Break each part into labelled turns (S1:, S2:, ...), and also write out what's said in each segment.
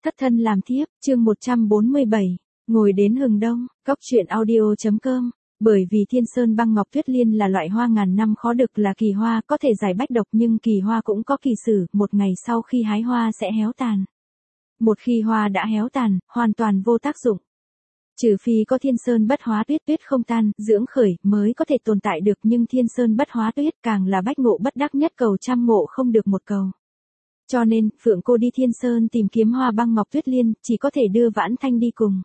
S1: Thất thân làm thiếp, chương 147, ngồi đến hừng đông, cóc truyện audio.com. Bởi vì Thiên Sơn băng ngọc tuyết liên là loại hoa ngàn năm khó được, là kỳ hoa, có thể giải bách độc, nhưng kỳ hoa cũng có kỳ sử, một ngày sau khi hái hoa sẽ héo tàn. Một khi hoa đã héo tàn, hoàn toàn vô tác dụng. Trừ phi có Thiên Sơn bất hóa tuyết, tuyết không tan, dưỡng khởi, mới có thể tồn tại được, nhưng Thiên Sơn bất hóa tuyết càng là bách ngộ bất đắc nhất, cầu trăm ngộ không được một cầu. Cho nên, Phượng cô đi Thiên Sơn tìm kiếm hoa băng ngọc tuyết liên, chỉ có thể đưa Vãn Thanh đi cùng.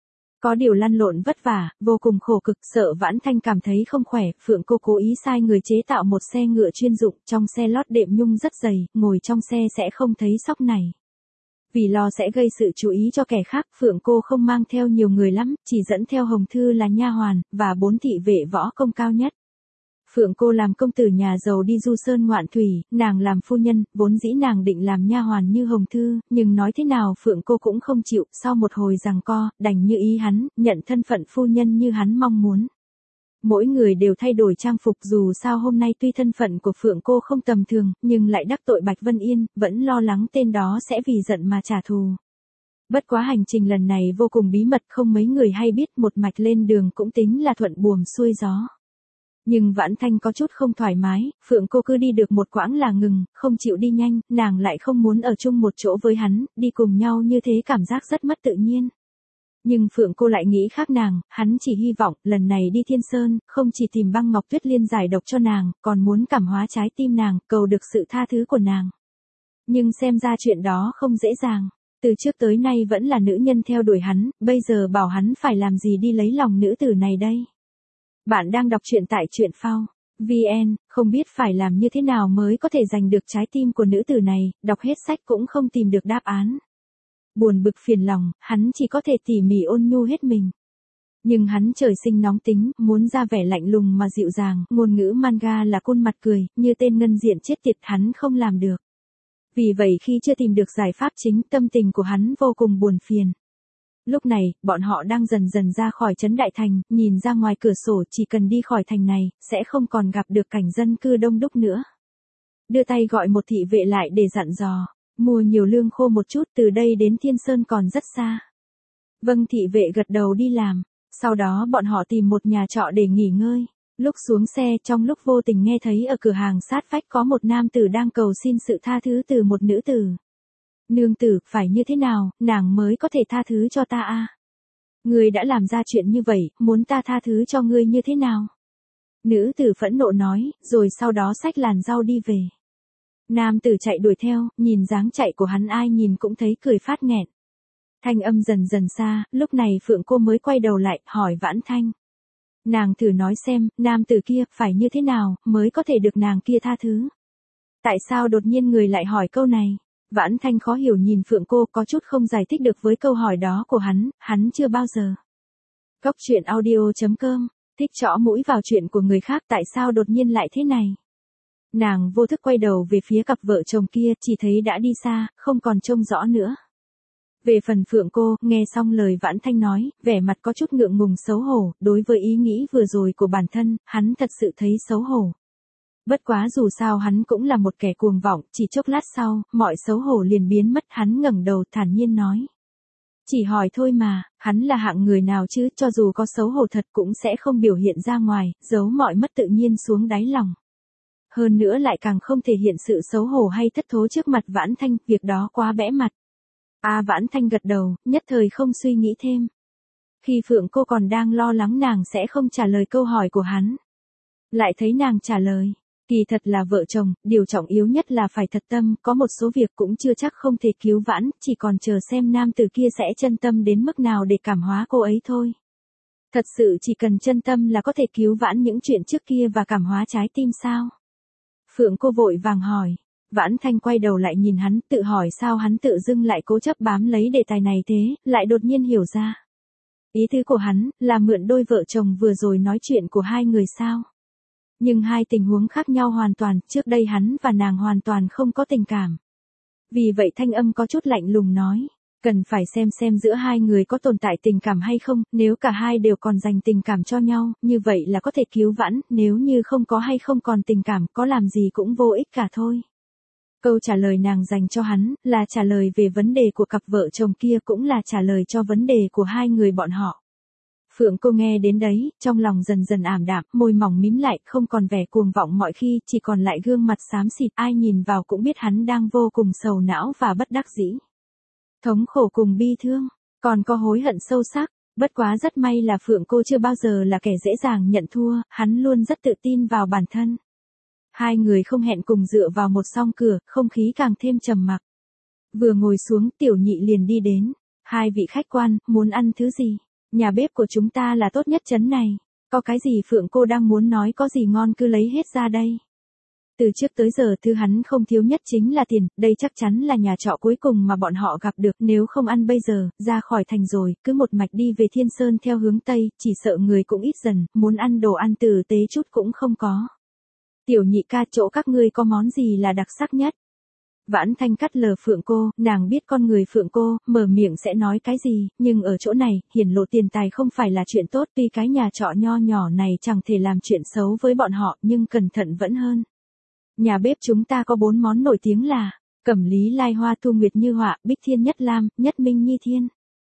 S1: Có điều lăn lộn vất vả, vô cùng khổ cực, sợ Vãn Thanh cảm thấy không khỏe, Phượng cô cố ý sai người chế tạo một xe ngựa chuyên dụng, trong xe lót đệm nhung rất dày, ngồi trong xe sẽ không thấy sóc này. Vì lo sẽ gây sự chú ý cho kẻ khác, Phượng cô không mang theo nhiều người lắm, chỉ dẫn theo Hồng Thư là nha hoàn, và 4 thị vệ võ công cao nhất. Phượng cô làm công tử nhà giàu đi du sơn ngoạn thủy, nàng làm phu nhân, vốn dĩ nàng định làm nha hoàn như Hồng Thư, nhưng nói thế nào Phượng cô cũng không chịu, sau một hồi giằng co, đành như ý hắn, nhận thân phận phu nhân như hắn mong muốn. Mỗi người đều thay đổi trang phục, dù sao hôm nay tuy thân phận của Phượng cô không tầm thường, nhưng lại đắc tội Bạch Vân Yên, vẫn lo lắng tên đó sẽ vì giận mà trả thù. Bất quá hành trình lần này vô cùng bí mật, không mấy người hay biết, một mạch lên đường cũng tính là thuận buồm xuôi gió. Nhưng Vãn Thanh có chút không thoải mái, Phượng cô cứ đi được một quãng là ngừng, không chịu đi nhanh, nàng lại không muốn ở chung một chỗ với hắn, đi cùng nhau như thế cảm giác rất mất tự nhiên. Nhưng Phượng cô lại nghĩ khác nàng, hắn chỉ hy vọng, lần này đi Thiên Sơn, không chỉ tìm băng ngọc tuyết liên giải độc cho nàng, còn muốn cảm hóa trái tim nàng, cầu được sự tha thứ của nàng. Nhưng xem ra chuyện đó không dễ dàng, từ trước tới nay vẫn là nữ nhân theo đuổi hắn, bây giờ bảo hắn phải làm gì đi lấy lòng nữ tử này đây. Bạn đang đọc truyện tại truyện phao VN, không biết phải làm như thế nào mới có thể giành được trái tim của nữ tử này, đọc hết sách cũng không tìm được đáp án. Buồn bực phiền lòng, hắn chỉ có thể tỉ mỉ ôn nhu hết mình. Nhưng hắn trời sinh nóng tính, muốn ra vẻ lạnh lùng mà dịu dàng, ngôn ngữ manga là khuôn mặt cười, như tên ngân diện chết tiệt, hắn không làm được. Vì vậy khi chưa tìm được giải pháp chính, tâm tình của hắn vô cùng buồn phiền. Lúc này, bọn họ đang dần dần ra khỏi trấn Đại Thành, nhìn ra ngoài cửa sổ, chỉ cần đi khỏi thành này, sẽ không còn gặp được cảnh dân cư đông đúc nữa. Đưa tay gọi một thị vệ lại để dặn dò, mua nhiều lương khô một chút, từ đây đến Thiên Sơn còn rất xa. Vâng, thị vệ gật đầu đi làm, sau đó bọn họ tìm một nhà trọ để nghỉ ngơi. Lúc xuống xe, trong lúc vô tình nghe thấy ở cửa hàng sát vách có một nam tử đang cầu xin sự tha thứ từ một nữ tử. Nương tử, phải như thế nào, nàng mới có thể tha thứ cho ta a? Ngươi đã làm ra chuyện như vậy, muốn ta tha thứ cho ngươi như thế nào? Nữ tử phẫn nộ nói, rồi sau đó xách làn rau đi về. Nam tử chạy đuổi theo, nhìn dáng chạy của hắn ai nhìn cũng thấy cười phát nghẹn. Thanh âm dần dần xa, lúc này Phượng cô mới quay đầu lại, hỏi Vãn Thanh. Nàng thử nói xem, nam tử kia, phải như thế nào, mới có thể được nàng kia tha thứ? Tại sao đột nhiên người lại hỏi câu này? Vãn Thanh khó hiểu nhìn Phượng cô, có chút không giải thích được với câu hỏi đó của hắn chưa bao giờ. Cóc truyện audio.com, thích chõ mũi vào chuyện của người khác, tại sao đột nhiên lại thế này? Nàng vô thức quay đầu về phía cặp vợ chồng kia, chỉ thấy đã đi xa, không còn trông rõ nữa. Về phần Phượng cô, nghe xong lời Vãn Thanh nói, vẻ mặt có chút ngượng ngùng xấu hổ, đối với ý nghĩ vừa rồi của bản thân, hắn thật sự thấy xấu hổ. Bất quá dù sao hắn cũng là một kẻ cuồng vọng, chỉ chốc lát sau, mọi xấu hổ liền biến mất, hắn ngẩng đầu thản nhiên nói. Chỉ hỏi thôi mà, hắn là hạng người nào chứ, cho dù có xấu hổ thật cũng sẽ không biểu hiện ra ngoài, giấu mọi mất tự nhiên xuống đáy lòng. Hơn nữa lại càng không thể hiện sự xấu hổ hay thất thố trước mặt Vãn Thanh, việc đó quá bẽ mặt. Vãn Thanh gật đầu, nhất thời không suy nghĩ thêm. Khi Phượng cô còn đang lo lắng nàng sẽ không trả lời câu hỏi của hắn, lại thấy nàng trả lời. Kỳ thật là vợ chồng, điều trọng yếu nhất là phải thật tâm, có một số việc cũng chưa chắc không thể cứu vãn, chỉ còn chờ xem nam tử kia sẽ chân tâm đến mức nào để cảm hóa cô ấy thôi. Thật sự chỉ cần chân tâm là có thể cứu vãn những chuyện trước kia và cảm hóa trái tim sao? Phượng cô vội vàng hỏi. Vãn Thanh quay đầu lại nhìn hắn, tự hỏi sao hắn tự dưng lại cố chấp bám lấy đề tài này thế, lại đột nhiên hiểu ra. Ý tứ của hắn, là mượn đôi vợ chồng vừa rồi nói chuyện của hai người sao? Nhưng hai tình huống khác nhau hoàn toàn, trước đây hắn và nàng hoàn toàn không có tình cảm. Vì vậy thanh âm có chút lạnh lùng nói, cần phải xem giữa hai người có tồn tại tình cảm hay không, nếu cả hai đều còn dành tình cảm cho nhau, như vậy là có thể cứu vãn, nếu như không có hay không còn tình cảm, có làm gì cũng vô ích cả thôi. Câu trả lời nàng dành cho hắn, là trả lời về vấn đề của cặp vợ chồng kia, cũng là trả lời cho vấn đề của hai người bọn họ. Phượng Cô nghe đến đấy, trong lòng dần dần ảm đạm, môi mỏng mím lại, không còn vẻ cuồng vọng mọi khi, chỉ còn lại gương mặt xám xịt, ai nhìn vào cũng biết hắn đang vô cùng sầu não và bất đắc dĩ. Thống khổ cùng bi thương, còn có hối hận sâu sắc, bất quá rất may là Phượng Cô chưa bao giờ là kẻ dễ dàng nhận thua, hắn luôn rất tự tin vào bản thân. Hai người không hẹn cùng dựa vào một song cửa, không khí càng thêm trầm mặc. Vừa ngồi xuống, Tiểu Nhị liền đi đến. Hai vị khách quan, muốn ăn thứ gì? Nhà bếp của chúng ta là tốt nhất trấn này. Có cái gì Phượng Cô đang muốn nói, có gì ngon cứ lấy hết ra đây. Từ trước tới giờ thứ hắn không thiếu nhất chính là tiền, đây chắc chắn là nhà trọ cuối cùng mà bọn họ gặp được, nếu không ăn bây giờ, ra khỏi thành rồi, cứ một mạch đi về Thiên Sơn theo hướng Tây, chỉ sợ người cũng ít dần, muốn ăn đồ ăn tử tế chút cũng không có. Tiểu Nhị ca, chỗ các ngươi có món gì là đặc sắc nhất? Vãn Thanh cắt lời Phượng Cô, nàng biết con người Phượng Cô, mở miệng sẽ nói cái gì, nhưng ở chỗ này, hiển lộ tiền tài không phải là chuyện tốt, tuy cái nhà trọ nho nhỏ này chẳng thể làm chuyện xấu với bọn họ, nhưng cẩn thận vẫn hơn. Nhà bếp chúng ta có 4 món nổi tiếng là Cẩm Lý Lai Hoa Thu Nguyệt Như Họa, Bích Thiên Nhất Lam, Nhất Minh Nhi Thiên.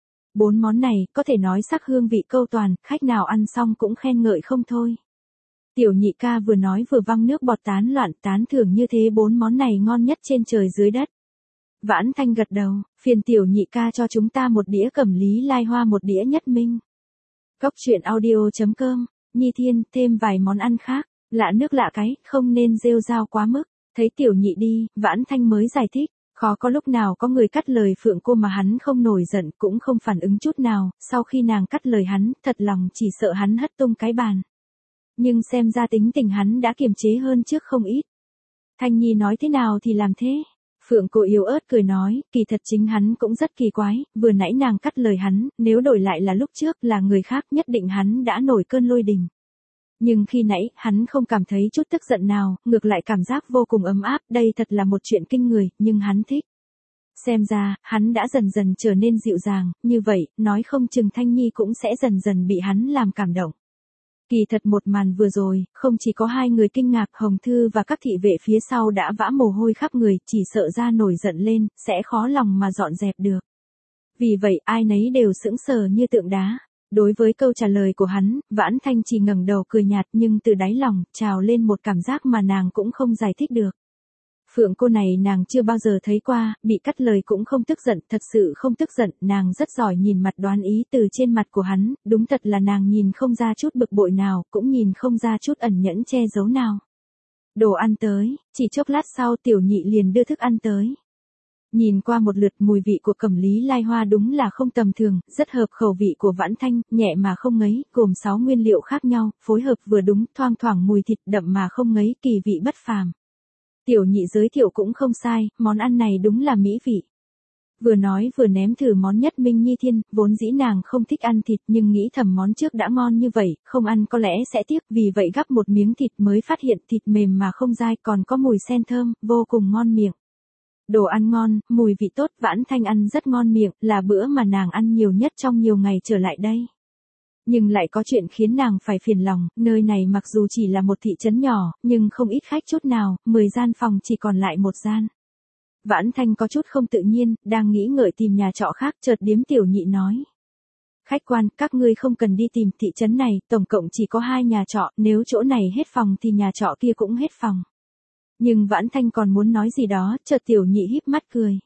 S1: 4 món này, có thể nói sắc hương vị câu toàn, khách nào ăn xong cũng khen ngợi không thôi. Tiểu Nhị ca vừa nói vừa văng nước bọt tán loạn, tán thưởng như thế 4 món này ngon nhất trên trời dưới đất. Vãn Thanh gật đầu, phiền Tiểu Nhị ca cho chúng ta một đĩa Cẩm Lý Lai Hoa, một đĩa Nhất Minh. Cốc truyện audio.com, Nhi Thiên, thêm vài món ăn khác, lạ nước lạ cái, không nên rêu rao quá mức. Thấy Tiểu Nhị đi, Vãn Thanh mới giải thích, khó có lúc nào có người cắt lời Phượng Cô mà hắn không nổi giận, cũng không phản ứng chút nào, sau khi nàng cắt lời hắn, thật lòng chỉ sợ hắn hất tung cái bàn. Nhưng xem ra tính tình hắn đã kiềm chế hơn trước không ít. Thanh Nhi nói thế nào thì làm thế. Phượng Cô yếu ớt cười nói, kỳ thật chính hắn cũng rất kỳ quái, vừa nãy nàng cắt lời hắn, nếu đổi lại là lúc trước là người khác nhất định hắn đã nổi cơn lôi đình. Nhưng khi nãy, hắn không cảm thấy chút tức giận nào, ngược lại cảm giác vô cùng ấm áp, đây thật là một chuyện kinh người, nhưng hắn thích. Xem ra, hắn đã dần dần trở nên dịu dàng, như vậy, nói không chừng Thanh Nhi cũng sẽ dần dần bị hắn làm cảm động. Kỳ thật một màn vừa rồi, không chỉ có hai người kinh ngạc, Hồng Thư và các thị vệ phía sau đã vã mồ hôi khắp người, chỉ sợ ra nổi giận lên, sẽ khó lòng mà dọn dẹp được. Vì vậy ai nấy đều sững sờ như tượng đá. Đối với câu trả lời của hắn, Vãn Thanh chỉ ngẩng đầu cười nhạt, nhưng từ đáy lòng, trào lên một cảm giác mà nàng cũng không giải thích được. Phượng Cô này nàng chưa bao giờ thấy qua, bị cắt lời cũng không tức giận, thật sự không tức giận, nàng rất giỏi nhìn mặt đoán ý từ trên mặt của hắn, đúng thật là nàng nhìn không ra chút bực bội nào, cũng nhìn không ra chút ẩn nhẫn che giấu nào. Đồ ăn tới, chỉ chốc lát sau Tiểu Nhị liền đưa thức ăn tới. Nhìn qua một lượt mùi vị của Cẩm Lý Lai Hoa đúng là không tầm thường, rất hợp khẩu vị của Vãn Thanh, nhẹ mà không ngấy, gồm 6 nguyên liệu khác nhau, phối hợp vừa đúng, thoang thoảng mùi thịt đậm mà không ngấy, kỳ vị bất phàm. Tiểu Nhị giới thiệu cũng không sai, món ăn này đúng là mỹ vị. Vừa nói vừa ném thử món Nhất Minh Nhi Thiên, vốn dĩ nàng không thích ăn thịt nhưng nghĩ thầm món trước đã ngon như vậy, không ăn có lẽ sẽ tiếc, vì vậy gắp một miếng thịt mới phát hiện thịt mềm mà không dai, còn có mùi sen thơm, vô cùng ngon miệng. Đồ ăn ngon, mùi vị tốt, Vãn Thanh ăn rất ngon miệng, là bữa mà nàng ăn nhiều nhất trong nhiều ngày trở lại đây. Nhưng lại có chuyện khiến nàng phải phiền lòng, nơi này mặc dù chỉ là một thị trấn nhỏ, nhưng không ít khách chút nào, 10 gian phòng chỉ còn lại 1 gian. Vãn Thanh có chút không tự nhiên, đang nghĩ ngợi tìm nhà trọ khác, chợt Điếm Tiểu Nhị nói. Khách quan, các ngươi không cần đi tìm, thị trấn này, tổng cộng chỉ có 2 nhà trọ, nếu chỗ này hết phòng thì nhà trọ kia cũng hết phòng. Nhưng Vãn Thanh còn muốn nói gì đó, chợt Tiểu Nhị híp mắt cười.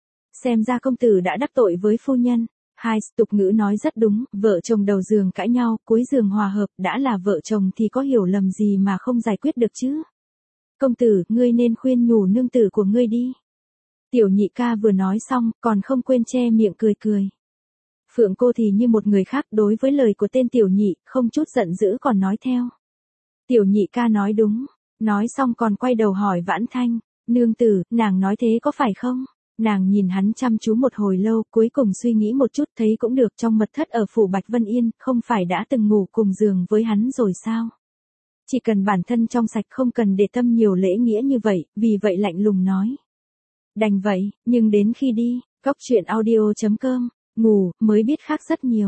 S1: Xem ra công tử đã đắc tội với phu nhân. Hai, tục ngữ nói rất đúng, vợ chồng đầu giường cãi nhau, cuối giường hòa hợp, đã là vợ chồng thì có hiểu lầm gì mà không giải quyết được chứ. Công tử, ngươi nên khuyên nhủ nương tử của ngươi đi. Tiểu Nhị ca vừa nói xong, còn không quên che miệng cười cười. Phượng Cô thì như một người khác, đối với lời của tên Tiểu Nhị, không chút giận dữ còn nói theo. Tiểu Nhị ca nói đúng, nói xong còn quay đầu hỏi Vãn Thanh, nương tử, nàng nói thế có phải không? Nàng nhìn hắn chăm chú một hồi lâu, cuối cùng suy nghĩ một chút thấy cũng được, trong mật thất ở phủ Bạch Vân Yên, không phải đã từng ngủ cùng giường với hắn rồi sao? Chỉ cần bản thân trong sạch không cần để tâm nhiều lễ nghĩa như vậy, vì vậy lạnh lùng nói. Đành vậy, nhưng đến khi đi, cốc truyện audio.com, ngủ, mới biết khác rất nhiều.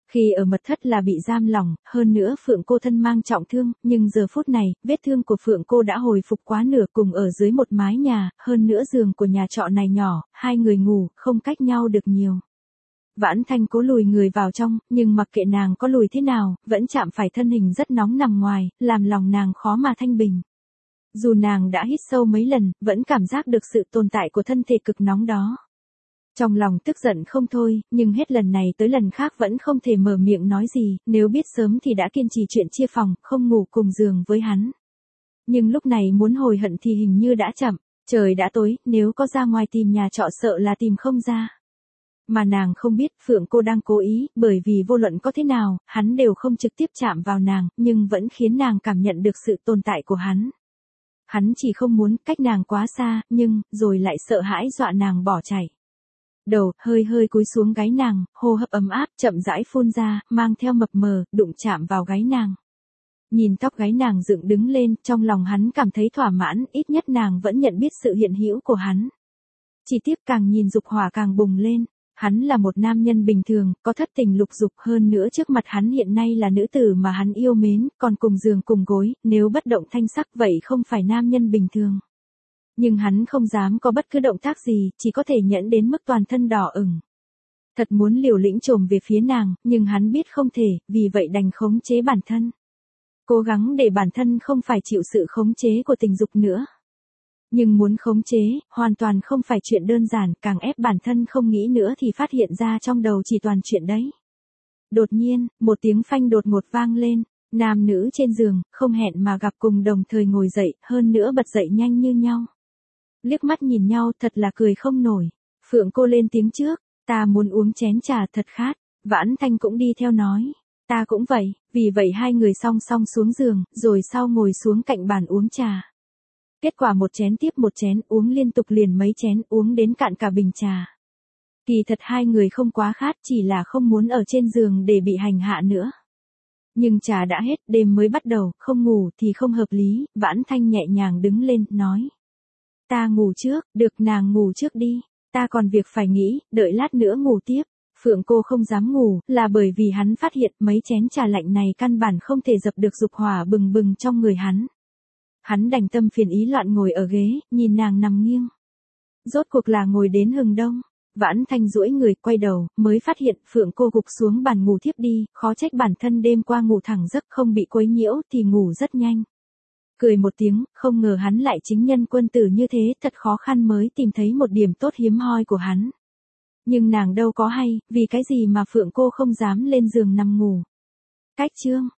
S1: Khi ở mật thất là bị giam lỏng, hơn nữa Phượng cô thân mang trọng thương, nhưng giờ phút này, vết thương của Phượng cô đã hồi phục quá nửa, cùng ở dưới một mái nhà, hơn nữa giường của nhà trọ này nhỏ, hai người ngủ, không cách nhau được nhiều. Vãn Thanh cố lùi người vào trong, nhưng mặc kệ nàng có lùi thế nào, vẫn chạm phải thân hình rất nóng nằm ngoài, làm lòng nàng khó mà thanh bình. Dù nàng đã hít sâu mấy lần, vẫn cảm giác được sự tồn tại của thân thể cực nóng đó. Trong lòng tức giận không thôi, nhưng hết lần này tới lần khác vẫn không thể mở miệng nói gì, nếu biết sớm thì đã kiên trì chuyện chia phòng, không ngủ cùng giường với hắn. Nhưng lúc này muốn hồi hận thì hình như đã chậm, trời đã tối, nếu có ra ngoài tìm nhà trọ sợ là tìm không ra. Mà nàng không biết Phượng cô đang cố ý, bởi vì vô luận có thế nào, hắn đều không trực tiếp chạm vào nàng, nhưng vẫn khiến nàng cảm nhận được sự tồn tại của hắn. Hắn chỉ không muốn cách nàng quá xa, nhưng, rồi lại sợ hãi dọa nàng bỏ chạy. Đầu, hơi hơi cúi xuống gáy nàng, hô hấp ấm áp, chậm rãi phun ra, mang theo mập mờ, đụng chạm vào gáy nàng. Nhìn tóc gáy nàng dựng đứng lên, trong lòng hắn cảm thấy thỏa mãn, ít nhất nàng vẫn nhận biết sự hiện hữu của hắn. Chỉ tiếp càng nhìn dục hỏa càng bùng lên. Hắn là một nam nhân bình thường, có thất tình lục dục, hơn nữa trước mặt hắn hiện nay là nữ tử mà hắn yêu mến, còn cùng giường cùng gối, nếu bất động thanh sắc vậy không phải nam nhân bình thường. Nhưng hắn không dám có bất cứ động tác gì, chỉ có thể nhẫn đến mức toàn thân đỏ ửng. Thật muốn liều lĩnh trồm về phía nàng, nhưng hắn biết không thể, vì vậy đành khống chế bản thân. Cố gắng để bản thân không phải chịu sự khống chế của tình dục nữa. Nhưng muốn khống chế, hoàn toàn không phải chuyện đơn giản, càng ép bản thân không nghĩ nữa thì phát hiện ra trong đầu chỉ toàn chuyện đấy. Đột nhiên, một tiếng phanh đột ngột vang lên, nam nữ trên giường, không hẹn mà gặp cùng đồng thời ngồi dậy, hơn nữa bật dậy nhanh như nhau. Liếc mắt nhìn nhau thật là cười không nổi. Phượng cô lên tiếng trước, ta muốn uống chén trà thật khát, Vãn Thanh cũng đi theo nói, ta cũng vậy, vì vậy hai người song song xuống giường, rồi sau ngồi xuống cạnh bàn uống trà. Kết quả một chén tiếp một chén, uống liên tục liền mấy chén, uống đến cạn cả bình trà. Kỳ thật hai người không quá khát, chỉ là không muốn ở trên giường để bị hành hạ nữa. Nhưng trà đã hết, đêm mới bắt đầu, không ngủ thì không hợp lý, Vãn Thanh nhẹ nhàng đứng lên, nói. Ta ngủ trước, được nàng ngủ trước đi, ta còn việc phải nghĩ, đợi lát nữa ngủ tiếp. Phượng cô không dám ngủ, là bởi vì hắn phát hiện mấy chén trà lạnh này căn bản không thể dập được dục hỏa bừng bừng trong người hắn. Hắn đành tâm phiền ý loạn ngồi ở ghế, nhìn nàng nằm nghiêng. Rốt cuộc là ngồi đến hừng đông. Vãn Thanh duỗi người quay đầu, mới phát hiện Phượng cô gục xuống bàn ngủ thiếp đi, khó trách bản thân đêm qua ngủ thẳng giấc không bị quấy nhiễu thì ngủ rất nhanh. Cười một tiếng, không ngờ hắn lại chính nhân quân tử như thế, thật khó khăn mới tìm thấy một điểm tốt hiếm hoi của hắn. Nhưng nàng đâu có hay, vì cái gì mà Phượng cô không dám lên giường nằm ngủ. Cách chương